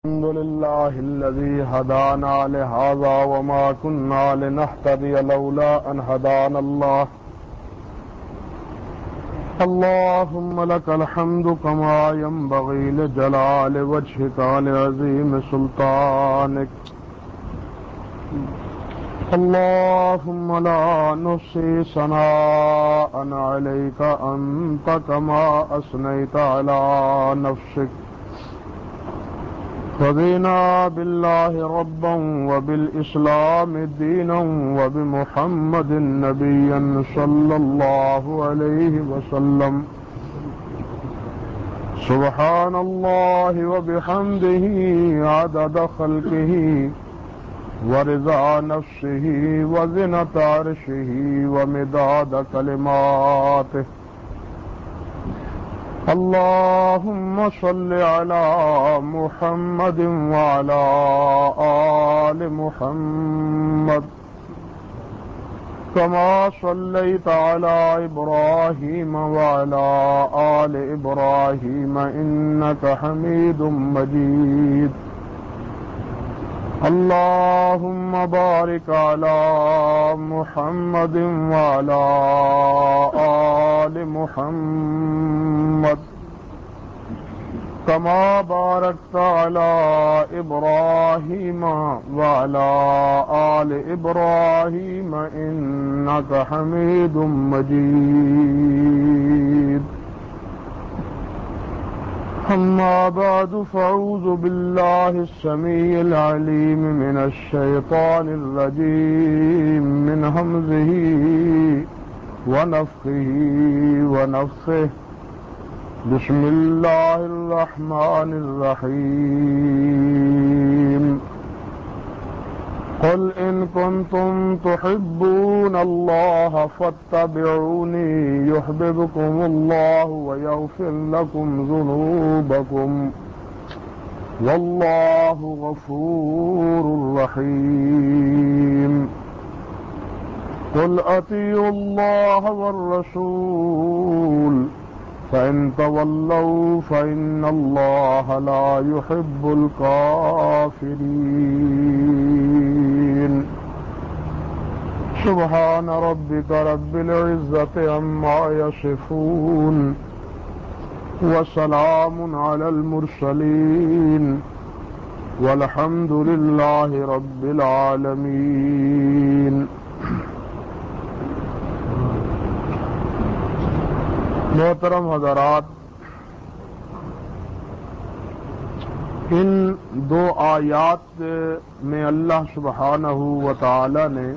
الحمد لله الذي هدانا لهذا وما كنا لنهتدي لولا أن هدانا الله. اللهم لك الحمد كما ينبغي لجلال وجهك ولعظيم سلطانك. اللهم لا نحصي ثناء عليك أنت كما أثنيت على نفسك. رضينا بالله ربا وبالإسلام دينا وبمحمد نبيا صلى الله عليه وسلم. سبحان الله وبحمده عدد خلقه ورضا نفسه وزنة عرشه ومداد كلماته. اللهم صل على محمد وعلى آل محمد كما صليت على إبراهيم وعلى آل إبراهيم إنك حميد مجيد. اللهم بارك على محمد وعلى آل محمد كما باركت على إبراهيم وعلى آل إبراهيم إنك حميد مجيد. أما بعد فأعوذ بالله السميع العليم من الشيطان الرجيم من همزه ونفخه ونفثه. بسم الله الرحمن الرحيم. قل إن كنتم تحبون الله فاتبعوني يحببكم الله ويغفر لكم ذنوبكم والله غفور رحيم. قل أطيعوا الله والرسول فإن تولوا فإن الله لا يحب الكافرين. سبحان ربك رب العزة عما يصفون وسلام على المرسلين والحمد لله رب العالمين. محترم حضرات، ان دو آیات میں اللہ سبحانہ و تعالی نے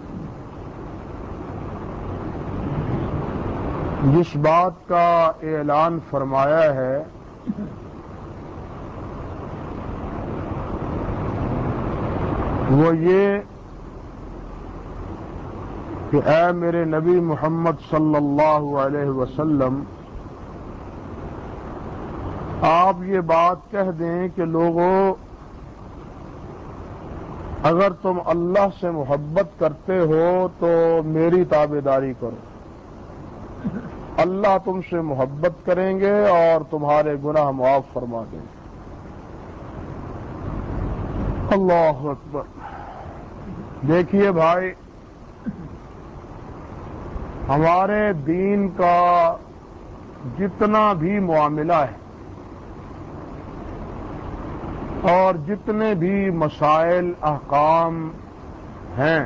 جس بات کا اعلان فرمایا ہے وہ یہ کہ اے میرے نبی محمد صلی اللہ علیہ وسلم، آپ یہ بات کہہ دیں کہ لوگوں، اگر تم اللہ سے محبت کرتے ہو تو میری تابعداری کرو، اللہ تم سے محبت کریں گے اور تمہارے گناہ معاف فرما دیں گے۔ اللہ اکبر۔ دیکھیے بھائی، ہمارے دین کا جتنا بھی معاملہ ہے اور جتنے بھی مسائل احکام ہیں،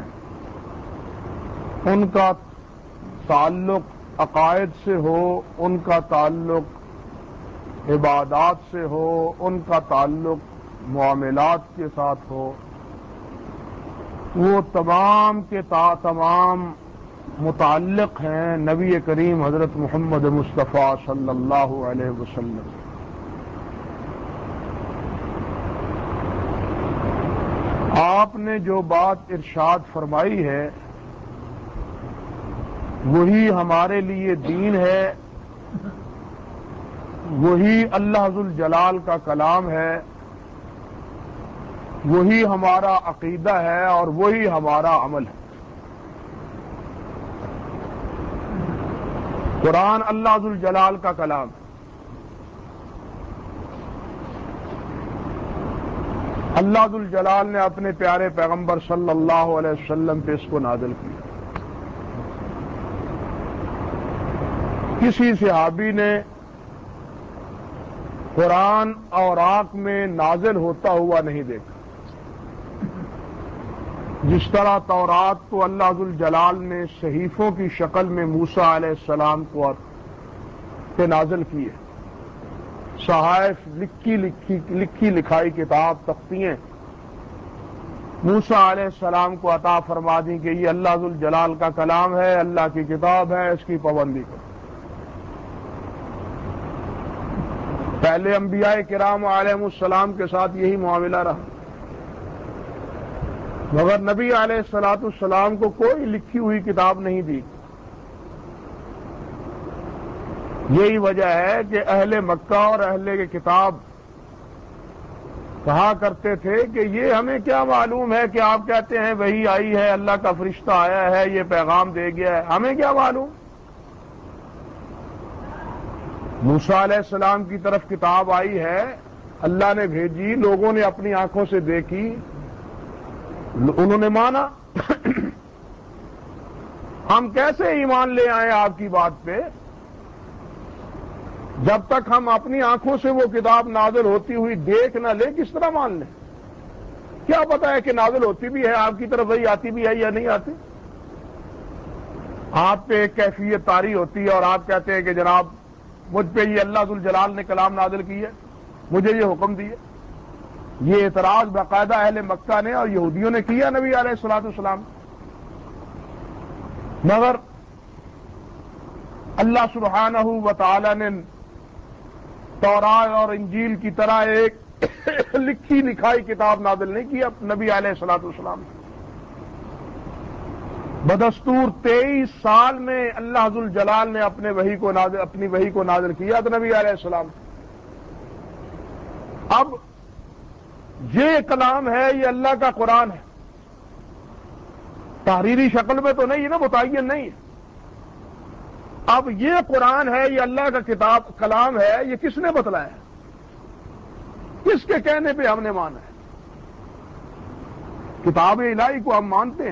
ان کا تعلق عقائد سے ہو، ان کا تعلق عبادات سے ہو، ان کا تعلق معاملات کے ساتھ ہو، وہ تمام کے تمام متعلق ہیں نبی کریم حضرت محمد مصطفیٰ صلی اللہ علیہ وسلم۔ آپ نے جو بات ارشاد فرمائی ہے وہی ہمارے لیے دین ہے، وہی اللہ ذوالجلال کا کلام ہے، وہی ہمارا عقیدہ ہے اور وہی ہمارا عمل ہے۔ قرآن اللہ ذوالجلال کا کلام ہے۔ اللہ ذوالجلال نے اپنے پیارے پیغمبر صلی اللہ علیہ وسلم پہ اس کو نازل کیا۔ کسی صحابی نے قرآن اوراق میں نازل ہوتا ہوا نہیں دیکھا۔ جس طرح تورات کو اللہ ذوالجلال نے صحیفوں کی شکل میں موسیٰ علیہ السلام کو پہ نازل کی ہے، صحائف لکھی لکھائی کتاب تختیاں موسیٰ علیہ السلام کو عطا فرما دی کہ یہ اللہ ذوالجلال کا کلام ہے، اللہ کی کتاب ہے، اس کی پابندی کرو۔ پہلے انبیاء کرام علیہ السلام کے ساتھ یہی معاملہ رہا، مگر نبی علیہ الصلوۃ والسلام کو کوئی لکھی ہوئی کتاب نہیں دی۔ یہی وجہ ہے کہ اہل مکہ اور اہل کتاب کہا کرتے تھے کہ یہ ہمیں کیا معلوم ہے کہ آپ کہتے ہیں وحی آئی ہے، اللہ کا فرشتہ آیا ہے، یہ پیغام دے گیا ہے، ہمیں کیا معلوم؟ موسیٰ علیہ السلام کی طرف کتاب آئی ہے، اللہ نے بھیجی، لوگوں نے اپنی آنکھوں سے دیکھی، انہوں نے مانا۔ ہم کیسے ایمان لے آئیں آپ کی بات پہ جب تک ہم اپنی آنکھوں سے وہ کتاب نازل ہوتی ہوئی دیکھ نہ لیں؟ کس طرح مان لیں؟ کیا پتا ہے کہ نازل ہوتی بھی ہے آپ کی طرف وہی آتی بھی ہے یا نہیں آتی؟ آپ پہ ایک کیفیت طاری ہوتی ہے اور آپ کہتے ہیں کہ جناب مجھ پہ یہ اللہ ذوالجلال نے کلام نازل کی ہے، مجھے یہ حکم دیے۔ یہ اعتراض باقاعدہ اہل مکہ نے اور یہودیوں نے کیا نبی علیہ الصلوۃ والسلام، مگر اللہ سبحانہ و تعالی نے تورات اور انجیل کی طرح ایک لکھی لکھائی کتاب نازل نہیں کی نبی علیہ الصلوۃ والسلام۔ بدستور 23 سال میں اللہ ذوالجلال نے اپنی وحی کو نازل کیا تو نبی علیہ السلام۔ اب یہ کلام ہے، یہ اللہ کا قرآن ہے، تحریری شکل میں تو نہیں ہے نا، متعین نہیں ہے۔ اب یہ قرآن ہے، یہ اللہ کا کلام ہے، یہ کس نے بتلایا ہے؟ کس کے کہنے پہ ہم نے مانا ہے؟ کتاب الہی کو ہم مانتے ہیں،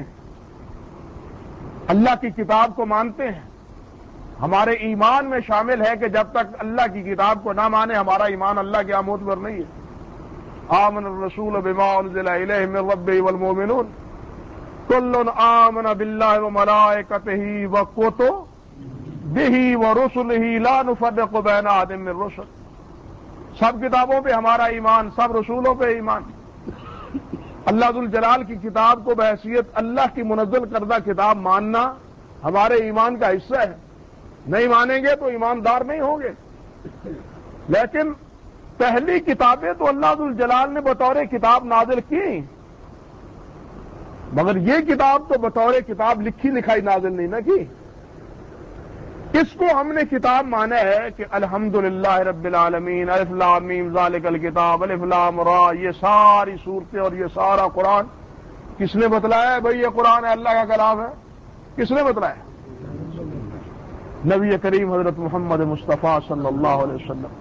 اللہ کی کتاب کو مانتے ہیں۔ ہمارے ایمان میں شامل ہے کہ جب تک اللہ کی کتاب کو نہ مانے ہمارا ایمان اللہ کے معتبر نہیں ہے۔ آمن الرسول بما انزل الیہ من ربہ والمؤمنون کل آمن باللہ وملائکتہ وکتبہ ورسلہ لا نفرق بین احد من رسل۔ سب کتابوں پہ ہمارا ایمان، سب رسولوں پہ ایمان۔ اللہ ذوالجلال کی کتاب کو بحیثیت اللہ کی منزل کردہ کتاب ماننا ہمارے ایمان کا حصہ ہے۔ نہیں مانیں گے تو ایماندار نہیں ہوں گے۔ لیکن پہلی کتابیں تو اللہ ذوالجلال نے بطور کتاب نازل کی، مگر یہ کتاب تو بطور کتاب لکھی لکھائی نازل نہیں نہ کی۔ اس کو ہم نے کتاب مانا ہے کہ الحمدللہ رب العالمین، الف لام میم ذالک الکتاب، الف لام را، یہ ساری صورتیں اور یہ سارا قرآن کس نے بتلایا ہے؟ بھئی یہ قرآن ہے، اللہ کا کلام ہے۔ کس نے بتلایا؟ نبی کریم حضرت محمد مصطفیٰ صلی اللہ علیہ وسلم۔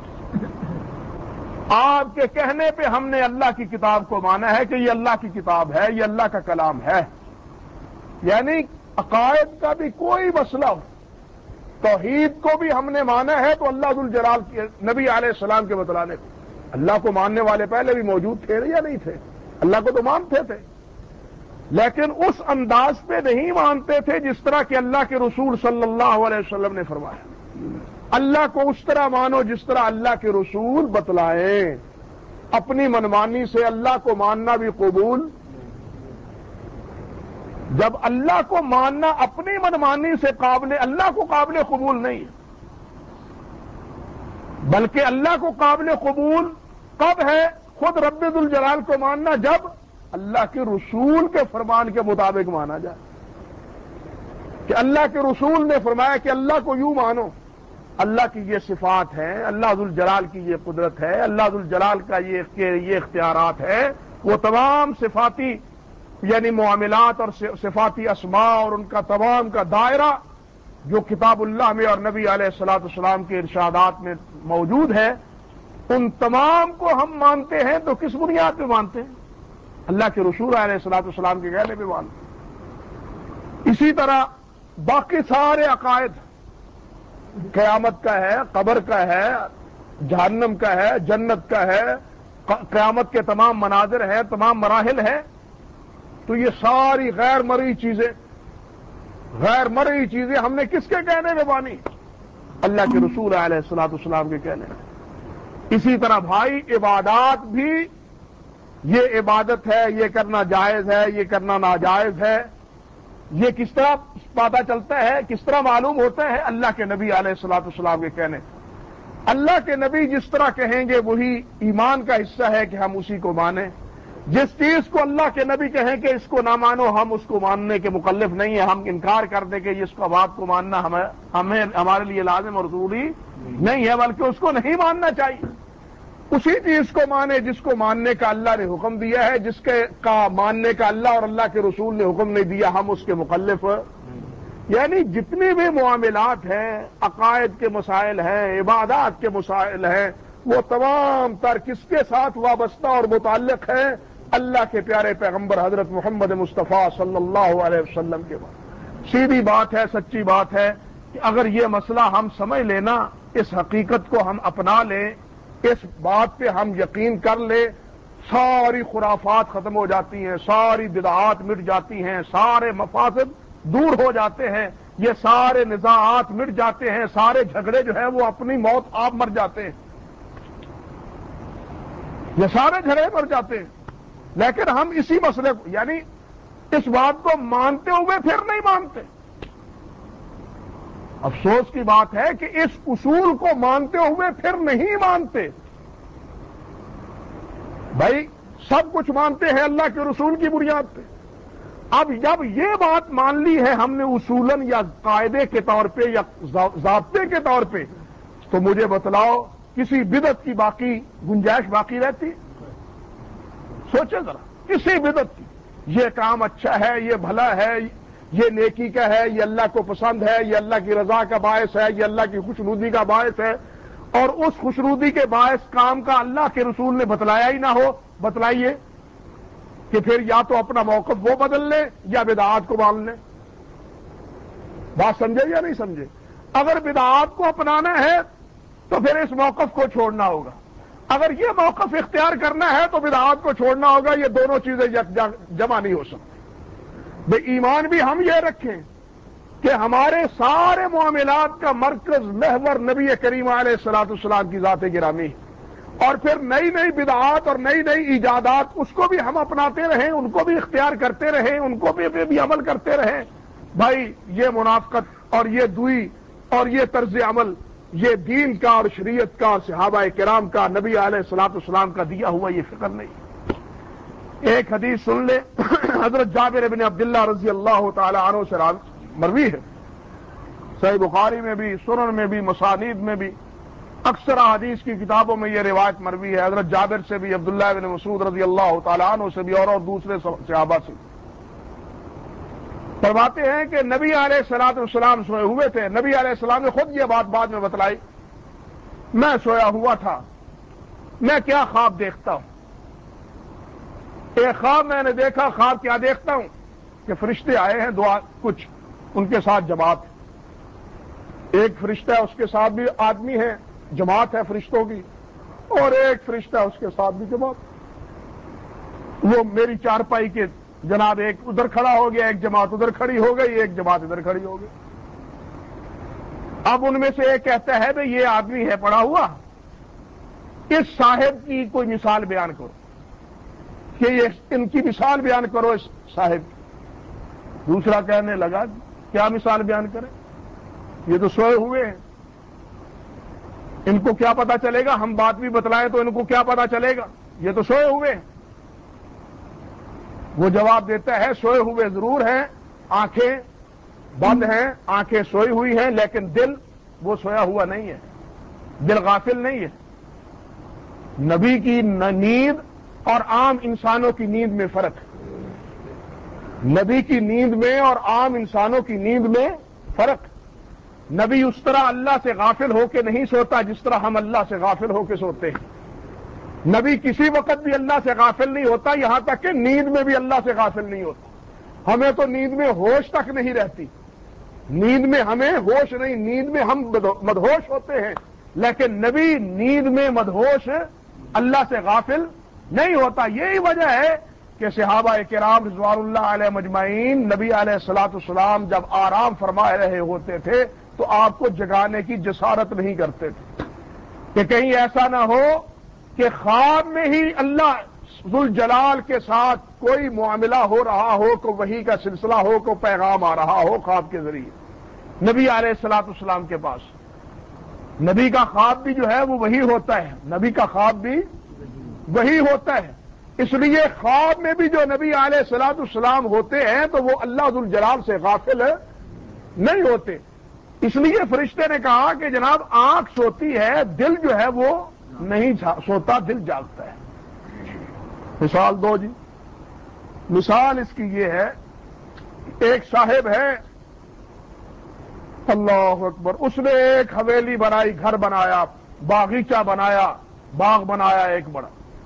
آپ کے کہنے پہ ہم نے اللہ کی کتاب کو مانا ہے کہ یہ اللہ کی کتاب ہے، یہ اللہ کا کلام ہے۔ یعنی عقائد کا بھی کوئی مسئلہ ہو، توحید کو بھی ہم نے مانا ہے تو اللہ ذوالجلال کے نبی علیہ السلام کے بتلانے کو۔ اللہ کو ماننے والے پہلے بھی موجود تھے یا نہیں تھے؟ اللہ کو تو مانتے تھے، لیکن اس انداز پہ نہیں مانتے تھے جس طرح کہ اللہ کے رسول صلی اللہ علیہ وسلم نے فرمایا۔ اللہ کو اس طرح مانو جس طرح اللہ کے رسول بتلائیں۔ اپنی منمانی سے اللہ کو ماننا بھی قبول، جب اللہ کو ماننا اپنی منمانی سے اللہ کو قابل قبول نہیں، بلکہ اللہ کو قابل قبول کب ہے؟ خود رب ذوالجلال کو ماننا جب اللہ کے رسول کے فرمان کے مطابق مانا جائے، کہ اللہ کے رسول نے فرمایا کہ اللہ کو یوں مانو، اللہ کی یہ صفات ہیں، اللہ ذوالجلال کی یہ قدرت ہے، اللہ ذوالجلال کا یہ اختیارات ہے، وہ تمام صفاتی یعنی معاملات اور صفاتی اسماء اور ان کا تمام کا دائرہ جو کتاب اللہ میں اور نبی علیہ الصلوۃ والسلام کے ارشادات میں موجود ہے، ان تمام کو ہم مانتے ہیں تو کس بنیاد پہ مانتے ہیں؟ اللہ کے رسول علیہ الصلوۃ والسلام کے کہنے پہ مانتے ہیں۔ اسی طرح باقی سارے عقائد، قیامت کا ہے، قبر کا ہے، جہنم کا ہے، جنت کا ہے، قیامت کے تمام مناظر ہیں، تمام مراحل ہیں، تو یہ ساری غیر مرئی چیزیں ہم نے کس کے کہنے میں مانی؟ اللہ کے رسول علیہ الصلوۃ والسلام کے کہنے میں۔ اسی طرح بھائی عبادات بھی، یہ عبادت ہے، یہ کرنا جائز ہے، یہ کرنا ناجائز ہے، یہ کس طرح پتہ چلتا ہے، کس طرح معلوم ہوتا ہے؟ اللہ کے نبی علیہ الصلوۃ والسلام کے کہنے۔ اللہ کے نبی جس طرح کہیں گے وہی ایمان کا حصہ ہے کہ ہم اسی کو مانیں۔ جس چیز کو اللہ کے نبی کہیں کہ اس کو نہ مانو، ہم اس کو ماننے کے مکلف نہیں ہیں، ہم انکار کر دیں کہ اس کا بات کو ماننا ہمارے لیے لازم اور ضروری نہیں ہے، بلکہ اس کو نہیں ماننا چاہیے۔ اسی چیز کو مانے جس کو ماننے کا اللہ نے حکم دیا ہے، جس کا ماننے کا اللہ اور اللہ کے رسول نے حکم نہیں دیا، ہم اس کے مکلف۔ یعنی جتنے بھی معاملات ہیں، عقائد کے مسائل ہیں، عبادات کے مسائل ہیں، وہ تمام تر کس کے ساتھ وابستہ اور متعلق ہیں؟ اللہ کے پیارے پیغمبر حضرت محمد مصطفیٰ صلی اللہ علیہ وسلم کے بعد۔ سیدھی بات ہے، سچی بات ہے کہ اگر یہ مسئلہ ہم سمجھ لینا، اس حقیقت کو ہم اپنا لیں، اس بات پہ ہم یقین کر لیں، ساری خرافات ختم ہو جاتی ہیں، ساری بدعات مٹ جاتی ہیں، سارے مفاسد دور ہو جاتے ہیں، یہ سارے نزاعات مٹ جاتے ہیں، سارے جھگڑے جو ہیں وہ اپنی موت آپ مر جاتے ہیں، یہ سارے جھگڑے مر جاتے ہیں۔ لیکن ہم اسی مسئلے کو، یعنی اس بات کو مانتے ہوئے پھر نہیں مانتے۔ افسوس کی بات ہے کہ اس اصول کو مانتے ہوئے پھر نہیں مانتے۔ بھائی سب کچھ مانتے ہیں اللہ کے رسول کی بنیاد پہ۔ اب جب یہ بات مان لی ہے ہم نے اصولاً یا قاعدے کے طور پہ یا ضابطے کے طور پہ، تو مجھے بتلاؤ کسی بدعت کی باقی گنجائش باقی رہتی؟ سوچے ذرا، کسی بدعت کی، یہ کام اچھا ہے، یہ بھلا ہے، یہ نیکی کا ہے، یہ اللہ کو پسند ہے، یہ اللہ کی رضا کا باعث ہے، یہ اللہ کی خوشنودی کا باعث ہے، اور اس خوشنودی کے باعث کام کا اللہ کے رسول نے بتلایا ہی نہ ہو، بتلائیے کہ پھر یا تو اپنا موقف وہ بدل لیں یا بدعات کو مان لیں۔ بات سمجھے یا نہیں سمجھے؟ اگر بدعات کو اپنانا ہے تو پھر اس موقف کو چھوڑنا ہوگا، اگر یہ موقف اختیار کرنا ہے تو بدعات کو چھوڑنا ہوگا، یہ دونوں چیزیں جمع نہیں ہو سکتی۔ بھئی ایمان بھی ہم یہ رکھیں کہ ہمارے سارے معاملات کا مرکز محور نبی کریم علیہ الصلوۃ والسلام کی ذات گرامی ہے، اور پھر نئی نئی بدعات اور نئی نئی ایجادات اس کو بھی ہم اپناتے رہیں، ان کو بھی اختیار کرتے رہیں، ان کو بھی عمل کرتے رہیں۔ بھائی یہ منافقت اور یہ دوئی اور یہ طرز عمل، یہ دین کا اور شریعت کا اور صحابہ کرام کا، نبی علیہ الصلوۃ والسلام کا دیا ہوا یہ فکر نہیں۔ ایک حدیث سن لے، حضرت جابر بن عبداللہ رضی اللہ تعالی عنہ سے مروی ہے، صحیح بخاری میں بھی، سنن میں بھی، مسانید میں بھی، اکثر حدیث کی کتابوں میں یہ روایت مروی ہے، حضرت جابر سے بھی، عبداللہ بن مسعود رضی اللہ تعالی عنہ سے بھی، اور دوسرے صحابہ سے بھی۔ فرماتے ہیں کہ نبی علیہ الصلوۃ والسلام سوئے ہوئے تھے، نبی علیہ السلام نے خود یہ بات بعد میں بتلائی، میں سویا ہوا تھا، میں کیا خواب دیکھتا ہوں؟ ایک خواب میں نے دیکھا، خواب کیا دیکھتا ہوں کہ فرشتے آئے ہیں، دعا کچھ ان کے ساتھ جماعت، ایک فرشتہ اس کے ساتھ بھی آدمی ہے، جماعت ہے فرشتوں کی، اور ایک فرشتہ اس کے ساتھ بھی جماعت۔ وہ میری چارپائی کے جناب ایک ادھر کھڑا ہو گیا، ایک جماعت ادھر کھڑی ہو گئی، ایک جماعت ادھر کھڑی ہو گئی۔ اب ان میں سے ایک کہتا ہے بھئی یہ آدمی ہے پڑا ہوا، اس صاحب کی کوئی مثال بیان کرو، کہ یہ ان کی مثال بیان کرو اس صاحب کی۔ دوسرا کہنے لگا کیا مثال بیان کریں، یہ تو سوئے ہوئے ہیں، ان کو کیا پتا چلے گا، ہم بات بھی بتلائیں تو ان کو کیا پتا چلے گا، یہ تو سوئے ہوئے ہیں۔ وہ جواب دیتا ہے سوئے ہوئے ضرور ہیں، آنکھیں بند ہیں، آنکھیں سوئی ہوئی ہیں، لیکن دل وہ سویا ہوا نہیں ہے، دل غافل نہیں ہے۔ نبی کی نیند اور عام انسانوں کی نیند میں فرق ہے، نبی کی نیند میں اور عام انسانوں کی نیند میں فرق۔ نبی اس طرح اللہ سے غافل ہو کے نہیں سوتا جس طرح ہم اللہ سے غافل ہو کے سوتے ہیں۔ نبی کسی وقت بھی اللہ سے غافل نہیں ہوتا، یہاں تک کہ نیند میں بھی اللہ سے غافل نہیں ہوتا۔ ہمیں تو نیند میں ہوش تک نہیں رہتی، نیند میں ہمیں ہوش نہیں، نیند میں ہم مدہوش ہوتے ہیں، لیکن نبی نیند میں مدہوش اللہ سے غافل نہیں ہوتا۔ یہی وجہ ہے کہ صحابہ کرام رضوان اللہ علیہ مجمعین نبی علیہ الصلوۃ والسلام جب آرام فرما رہے ہوتے تھے تو آپ کو جگانے کی جسارت نہیں کرتے تھے کہ کہیں ایسا نہ ہو کہ خواب میں ہی اللہ ذوالجلال کے ساتھ کوئی معاملہ ہو رہا ہو، کو وحی کا سلسلہ ہو، کو پیغام آ رہا ہو خواب کے ذریعے نبی علیہ الصلوۃ والسلام کے پاس۔ نبی کا خواب بھی جو ہے وہ وہی ہوتا ہے، نبی کا خواب بھی وہی ہوتا ہے۔ اس لیے خواب میں بھی جو نبی علیہ الصلوۃ والسلام ہوتے ہیں تو وہ اللہ ذوالجلال سے غافل نہیں ہوتے۔ اس لیے فرشتے نے کہا کہ جناب آنکھ سوتی ہے، دل جو ہے وہ نہیں سوتا، دل جاگتا ہے۔ مثال دو جی، مثال اس کی یہ ہے، ایک صاحب ہے، اللہ اکبر، اس نے ایک حویلی بنائی، گھر بنایا، باغیچہ بنایا، باغ بنایا ایک بڑا،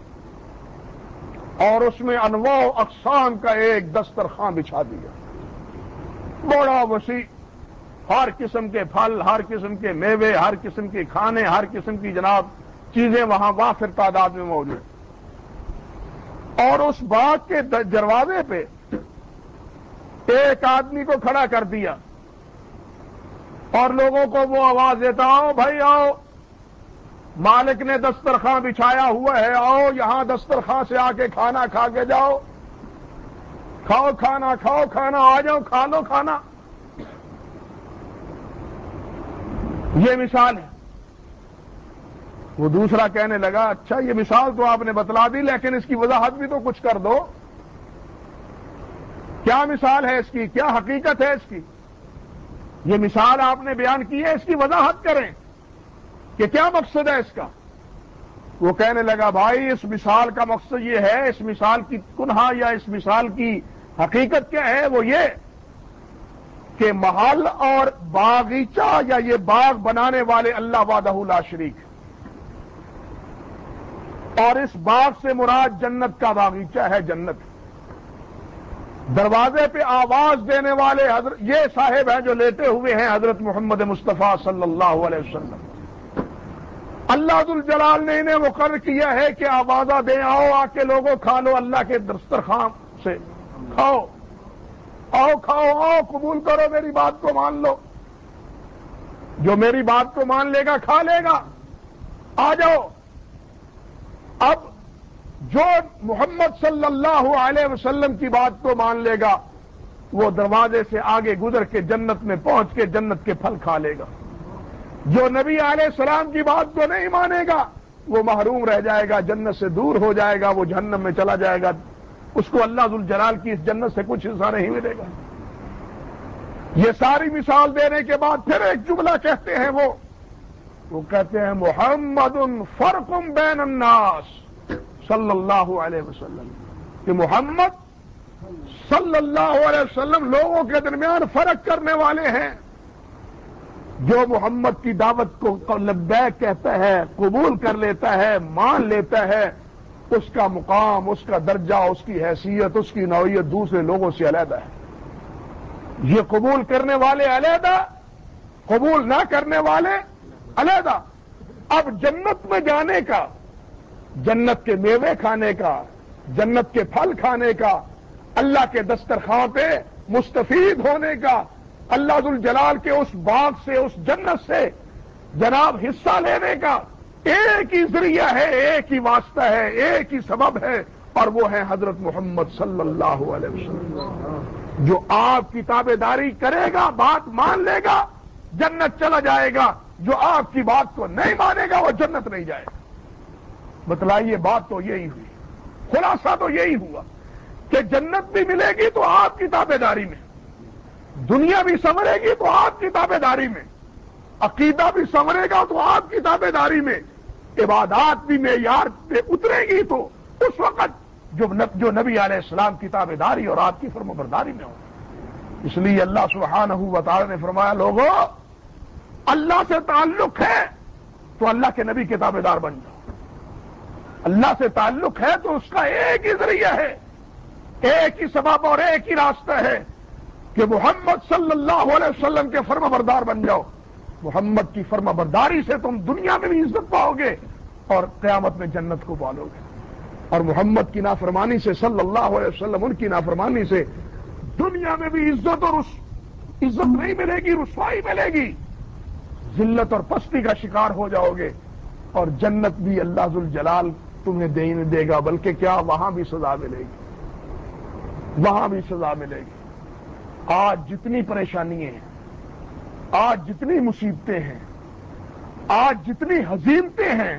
اور اس میں انواع و اقسام کا ایک دسترخوان بچھا دیا، بڑا وسیع، ہر قسم کے پھل، ہر قسم کے میوے، ہر قسم کے کھانے، ہر قسم کی جناب چیزیں وہاں وافر تعداد میں موجود۔ اور اس باغ کے دروازے پہ ایک آدمی کو کھڑا کر دیا اور لوگوں کو وہ آواز دیتا، آؤ بھائی آؤ، مالک نے دسترخوان بچھایا ہوا ہے، آؤ یہاں دسترخوان سے آ کے کھانا کھا کے جاؤ، کھاؤ کھانا، کھاؤ کھانا، آ جاؤ کھا لو کھانا۔ یہ مثال ہے۔ وہ دوسرا کہنے لگا، اچھا یہ مثال تو آپ نے بتلا دی، لیکن اس کی وضاحت بھی تو کچھ کر دو، کیا مثال ہے اس کی، کیا حقیقت ہے اس کی؟ یہ مثال آپ نے بیان کی ہے، اس کی وضاحت کریں کہ کیا مقصد ہے اس کا۔ وہ کہنے لگا، بھائی اس مثال کا مقصد یہ ہے، اس مثال کی کنہا یا اس مثال کی حقیقت کیا ہے، وہ یہ کہ محل اور باغیچہ یا یہ باغ بنانے والے اللہ وحدہ لا شریک، اور اس باغ سے مراد جنت کا باغیچہ ہے، جنت۔ دروازے پہ آواز دینے والے حضرت یہ صاحب ہیں جو لیٹے ہوئے ہیں، حضرت محمد مصطفیٰ صلی اللہ علیہ وسلم۔ اللہ ذوالجلال نے انہیں مقرر کیا ہے کہ آوازہ دیں، آؤ آ کے لوگوں کھا لو اللہ کے دسترخوان سے، کھاؤ، آؤ کھاؤ، آؤ قبول کرو، میری بات کو مان لو، جو میری بات کو مان لے گا کھا لے گا، آ جاؤ۔ اب جو محمد صلی اللہ علیہ وسلم کی بات کو مان لے گا وہ دروازے سے آگے گزر کے جنت میں پہنچ کے جنت کے پھل کھا لے گا، جو نبی علیہ السلام کی بات کو نہیں مانے گا وہ محروم رہ جائے گا، جنت سے دور ہو جائے گا، وہ جہنم میں چلا جائے گا، اس کو اللہ ذوالجلال کی اس جنت سے کچھ حصہ نہیں ملے گا۔ یہ ساری مثال دینے کے بعد پھر ایک جملہ کہتے ہیں، وہ کہتے ہیں محمد فرق بین الناس صلی اللہ علیہ وسلم، کہ محمد صلی اللہ علیہ وسلم لوگوں کے درمیان فرق کرنے والے ہیں۔ جو محمد کی دعوت کو لبیک کہتا ہے، قبول کر لیتا ہے، مان لیتا ہے، اس کا مقام، اس کا درجہ، اس کی حیثیت، اس کی نوعیت دوسرے لوگوں سے علیحدہ ہے۔ یہ قبول کرنے والے علیحدہ، قبول نہ کرنے والے علیحدہ۔ اب جنت میں جانے کا، جنت کے میوے کھانے کا، جنت کے پھل کھانے کا، اللہ کے دسترخوان پہ مستفید ہونے کا، اللہ ذوالجلال کے اس باغ سے، اس جنت سے جناب حصہ لینے کا ایک ہی ذریعہ ہے، ایک ہی واسطہ ہے، ایک ہی سبب ہے، اور وہ ہے حضرت محمد صلی اللہ علیہ وسلم۔ جو آپ کی تابعداری کرے گا، بات مان لے گا، جنت چلا جائے گا، جو آپ کی بات کو نہیں مانے گا وہ جنت نہیں جائے گا۔ بتلائیے، بات تو یہی ہوئی، خلاصہ تو یہی ہوا کہ جنت بھی ملے گی تو آپ کی تابعداری میں، دنیا بھی سنورے گی تو آپ کی تابعداری میں، عقیدہ بھی سنورے گا تو آپ کی تابعداری میں، عبادات بھی معیار پہ اترے گی تو اس وقت جو نبی علیہ السلام کی تابعداری اور آپ کی فرمانبرداری میں ہو۔ اس لیے اللہ سبحانہ و تعالی نے فرمایا، لوگوں اللہ سے تعلق ہے تو اللہ کے نبی کے تابعدار بن جاؤ، اللہ سے تعلق ہے تو اس کا ایک ہی ذریعہ ہے، ایک ہی سبب اور ایک ہی راستہ ہے کہ محمد صلی اللہ علیہ وسلم کے فرما بردار بن جاؤ۔ محمد کی فرما برداری سے تم دنیا میں بھی عزت پاؤ گے اور قیامت میں جنت کو پالو گے، اور محمد کی نافرمانی سے، صلی اللہ علیہ وسلم ان کی نافرمانی سے دنیا میں بھی عزت اور عزت نہیں ملے گی، رسوائی ملے گی، ذلت اور پستی کا شکار ہو جاؤ گے، اور جنت بھی اللہ ذوالجلال تمہیں دے گا، بلکہ کیا وہاں بھی سزا ملے گی، وہاں بھی سزا ملے گی۔ آج جتنی پریشانیاں ہیں، آج جتنی مصیبتیں ہیں، آج جتنی حزینتیں ہیں،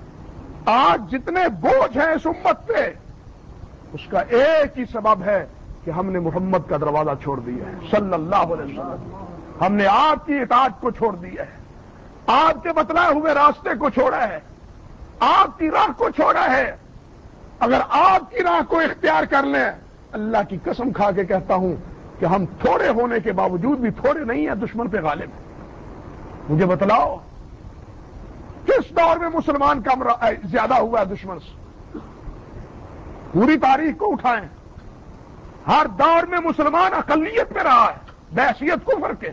آج جتنے بوجھ ہیں اس امت پہ، اس کا ایک ہی سبب ہے کہ ہم نے محمد کا دروازہ چھوڑ دیا ہے صلی اللہ علیہ وسلم۔ ہم نے آپ کی اطاعت کو چھوڑ دیا ہے، آپ کے بتلائے ہوئے راستے کو چھوڑا ہے، آپ کی راہ کو چھوڑا ہے۔ اگر آپ کی راہ کو اختیار کر لیں، اللہ کی قسم کھا کے کہتا ہوں کہ ہم تھوڑے ہونے کے باوجود بھی تھوڑے نہیں ہیں، دشمن پہ غالب ہیں۔ مجھے بتلاؤ کس دور میں مسلمان کم زیادہ ہوا ہے دشمن سے؟ پوری تاریخ کو اٹھائیں، ہر دور میں مسلمان اقلیت میں رہا ہے بحیثیت کفر کے،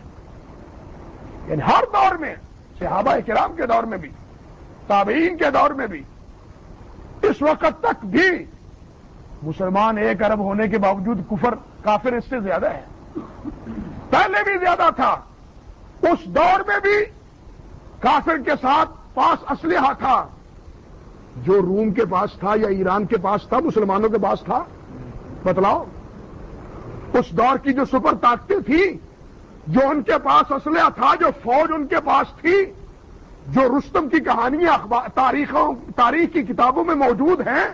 یعنی ہر دور میں، صحابہ کرام کے دور میں بھی، تابعین کے دور میں بھی، اس وقت تک بھی مسلمان 1 ارب ہونے کے باوجود کفر کافر اس سے زیادہ ہے، پہلے بھی زیادہ تھا۔ اس دور میں بھی کافر کے ساتھ پاس اسلحہ تھا، جو روم کے پاس تھا یا ایران کے پاس تھا، مسلمانوں کے پاس تھا؟ بتلاؤ۔ اس دور کی جو سپر طاقتیں تھیں، جو ان کے پاس اسلحہ تھا، جو فوج ان کے پاس تھی، جو رستم کی کہانیاں تاریخ کی کتابوں میں موجود ہیں،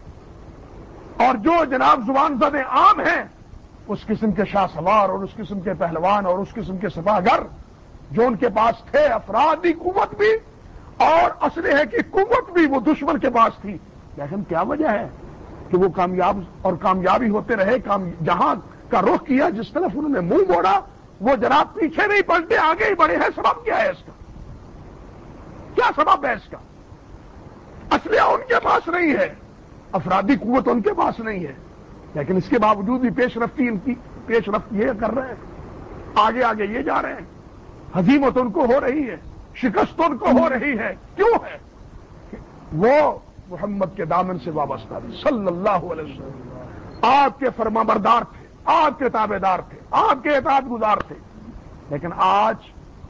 اور جو جناب زبان زد عام ہیں، اس قسم کے شاہ سوار اور اس قسم کے پہلوان اور اس قسم کے سپاہگر جو ان کے پاس تھے، افرادی قوت بھی اور اسلحے کی قوت بھی وہ دشمن کے پاس تھی، لیکن کیا وجہ ہے کہ وہ کامیاب اور کامیابی ہوتے رہے؟ جہاں کا رخ کیا، جس طرف انہوں نے منہ موڑا، وہ جناب پیچھے نہیں پلٹے، آگے ہی بڑھے ہیں۔ سبب کیا ہے اس کا؟ کیا سبب ہے اس کا؟ اسلحہ ان کے پاس نہیں ہے، افرادی قوت ان کے پاس نہیں ہے، لیکن اس کے باوجود بھی پیش رفت یہ کر رہے ہیں، آگے آگے یہ جا رہے ہیں، ہزیمت ان کو ہو رہی ہے، شکست ان کو ہو رہی ہے۔ کیوں ہے؟ وہ محمد کے دامن سے وابستہ تھے صلی اللہ علیہ وسلم، آپ کے فرما بردار تھے، آپ کے تابع دار تھے، آپ کے اطاعت گزار تھے۔ لیکن آج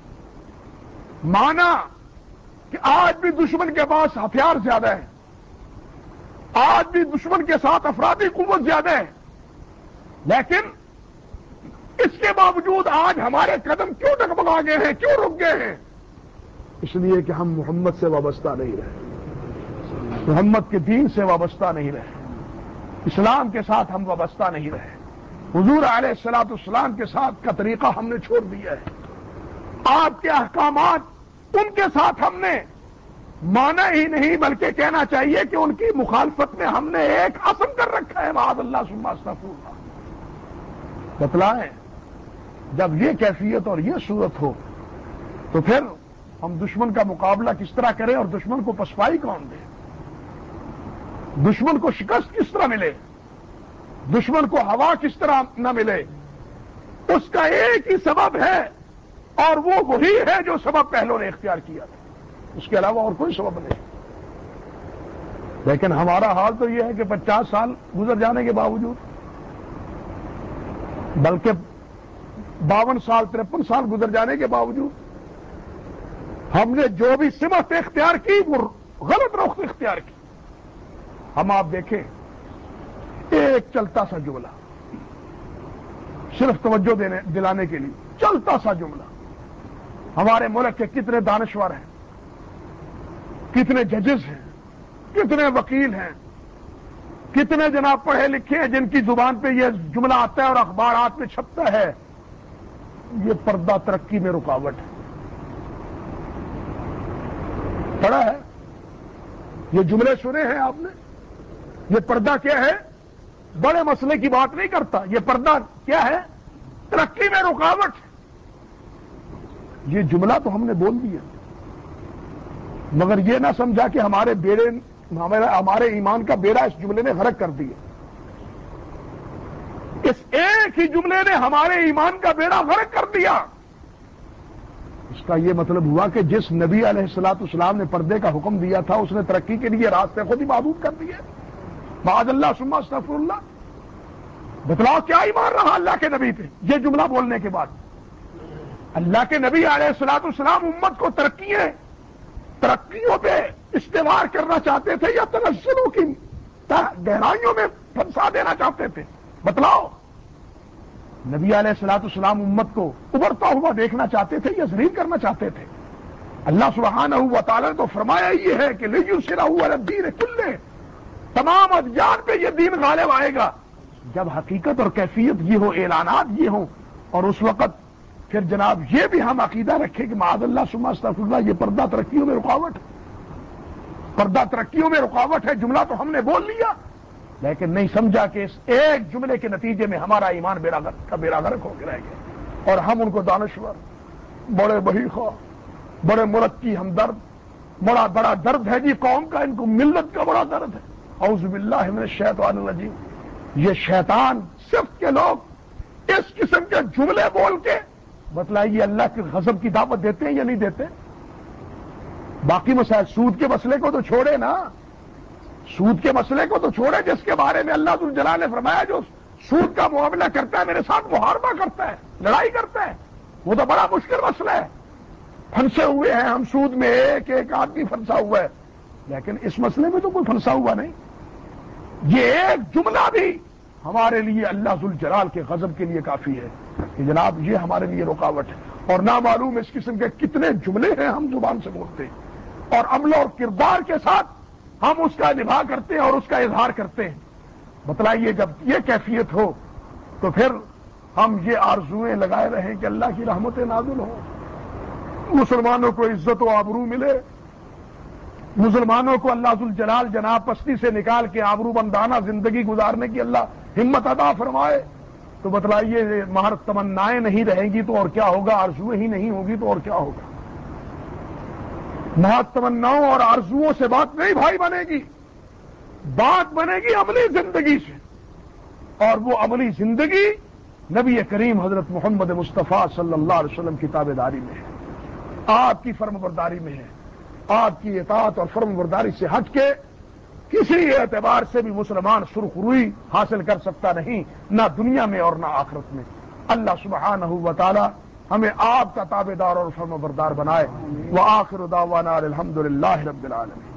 مانا کہ آج بھی دشمن کے پاس ہتھیار زیادہ ہیں، آج بھی دشمن کے ساتھ افرادی قوت زیادہ ہے، لیکن اس کے باوجود آج ہمارے قدم کیوں ڈگمگا گئے ہیں، کیوں رک گئے ہیں؟ اس لیے کہ ہم محمد سے وابستہ نہیں رہے، محمد کے دین سے وابستہ نہیں رہے، اسلام کے ساتھ ہم وابستہ نہیں رہے، حضور علیہ الصلوۃ والسلام کے ساتھ کا طریقہ ہم نے چھوڑ دیا ہے، آپ کے احکامات ان کے ساتھ ہم نے مانا ہی نہیں، بلکہ کہنا چاہیے کہ ان کی مخالفت میں ہم نے ایک عزم کر رکھا ہے، معاذ اللہ ثم استغفر اللہ۔ بتلائیں، جب یہ کیفیت اور یہ صورت ہو تو پھر ہم دشمن کا مقابلہ کس طرح کریں اور دشمن کو پسپائی کون دے؟ دشمن کو شکست کس طرح ملے؟ دشمن کو ہوا کس طرح نہ ملے؟ اس کا ایک ہی سبب ہے، اور وہ وہی ہے جو سبب پہلوں نے اختیار کیا تھا، اس کے علاوہ اور کوئی سبب نہیں۔ لیکن ہمارا حال تو یہ ہے کہ 50 سال گزر جانے کے باوجود، بلکہ 52 سال 53 سال گزر جانے کے باوجود، ہم نے جو بھی سمت اختیار کی وہ غلط رخ اختیار کی۔ ہم آپ دیکھیں، ایک چلتا سا جملہ، صرف توجہ دلانے کے لیے چلتا سا جملہ، ہمارے ملک کے کتنے دانشور ہیں، کتنے ججز ہیں، کتنے وکیل ہیں، کتنے جناب پڑھے لکھے ہیں جن کی زبان پہ یہ جملہ آتا ہے اور اخبارات میں چھپتا ہے، یہ پردہ ترقی میں رکاوٹ ہے۔ پڑھا ہے؟ یہ جملے سنے ہیں آپ نے؟ یہ پردہ کیا ہے؟ بڑے مسئلے کی بات نہیں کرتا، یہ پردہ کیا ہے؟ ترقی میں رکاوٹ۔ یہ جملہ تو ہم نے بول دیا، مگر یہ نہ سمجھا کہ ہمارے بیڑے ہمارے ایمان کا بیڑا اس جملے نے غرق کر دیا. اس ایک ہی جملے نے ہمارے ایمان کا بیڑا غرق کر دیا. اس کا یہ مطلب ہوا کہ جس نبی علیہ الصلوۃ والسلام نے پردے کا حکم دیا تھا اس نے ترقی کے لیے راستے خود ہی معبود کر دیے. معاذ اللہ ثم استغفر اللہ. بتلاؤ کیا ایمان رہا اللہ کے نبی پہ یہ جملہ بولنے کے بعد؟ اللہ کے نبی علیہ الصلوۃ والسلام امت کو ترقیوں پہ استوار کرنا چاہتے تھے یا تنزلوں کی گہرائیوں میں پھنسا دینا چاہتے تھے؟ بتلاؤ. نبی علیہ الصلوۃ والسلام امت کو ابھرتا ہوا دیکھنا چاہتے تھے یا ذلیل کرنا چاہتے تھے؟ اللہ سبحانہ و تعالی نے تو فرمایا یہ ہے کہ لیظہرہ علی الدین کلہ، تمام ادیان پہ یہ دین غالب آئے گا. جب حقیقت اور کیفیت یہ ہو، اعلانات یہ ہوں، اور اس وقت پھر جناب یہ بھی ہم عقیدہ رکھیں کہ معاذ اللہ ثم استغفر اللہ یہ پردہ ترقیوں میں رکاوٹ ہے. پردہ ترقیوں میں رکاوٹ ہے جملہ تو ہم نے بول لیا، لیکن نہیں سمجھا کہ اس ایک جملے کے نتیجے میں ہمارا ایمان بیڑا غرق ہو کے رہ گیا. اور ہم ان کو دانشور، بڑے بہی خواہ، بڑے ملک کی ہمدرد، بڑا درد ہے جی قوم کا، ان کو ملت کا بڑا درد ہے. اعوذ باللہ من الشیطان الرجیم. یہ شیطان صرف کے لوگ اس قسم کے جملے بول کے بتلائیے اللہ کے غضب کی دعوت دیتے ہیں یا نہیں دیتے؟ باقی مسائل سود کے مسئلے کو تو چھوڑے نا، سود کے مسئلے کو تو چھوڑے جس کے بارے میں اللہ ذوالجلال نے فرمایا جو سود کا معاملہ کرتا ہے میرے ساتھ محاربہ کرتا ہے، لڑائی کرتا ہے، وہ تو بڑا مشکل مسئلہ ہے. پھنسے ہوئے ہیں ہم سود میں، ایک آدمی پھنسا ہوا ہے، لیکن اس مسئلے میں تو کوئی پھنسا ہوا نہیں. یہ ایک جملہ بھی ہمارے لیے اللہ ذوالجلال کے غضب کے لیے کافی ہے کہ جناب یہ ہمارے لیے رکاوٹ ہے. اور نہ معلوم اس قسم کے کتنے جملے ہیں ہم زبان سے بولتے ہیں اور عمل اور کردار کے ساتھ ہم اس کا نبھا کرتے ہیں اور اس کا اظہار کرتے ہیں. بتلائیے جب یہ کیفیت ہو تو پھر ہم یہ آرزویں لگائے رہیں کہ اللہ کی رحمتیں نازل ہوں، مسلمانوں کو عزت و آبرو ملے، مسلمانوں کو اللہ ذوالجلال جناب پستی سے نکال کے آبرو بندانہ زندگی گزارنے کی اللہ ہمت عطا فرمائے. تو بتلائیے مہر تمنائیں نہیں رہیں گی تو اور کیا ہوگا؟ آرزویں ہی نہیں ہوگی تو اور کیا ہوگا؟ مہر تمناؤں اور آرزوؤں سے بات نہیں بھائی بنے گی، بات بنے گی عملی زندگی سے. اور وہ عملی زندگی نبی کریم حضرت محمد مصطفیٰ صلی اللہ علیہ وسلم کی تابع داری میں ہے، آپ کی فرم برداری میں ہے. آپ کی اطاعت اور فرم برداری سے ہٹ کے کسی اعتبار سے بھی مسلمان سرخ روئی حاصل کر سکتا نہیں، نہ دنیا میں اور نہ آخرت میں. اللہ سبحانہ و تعالی ہمیں آپ کا تابع دار اور فرم بردار بنائے. وآخر دعوانا الحمد للہ رب العالمین.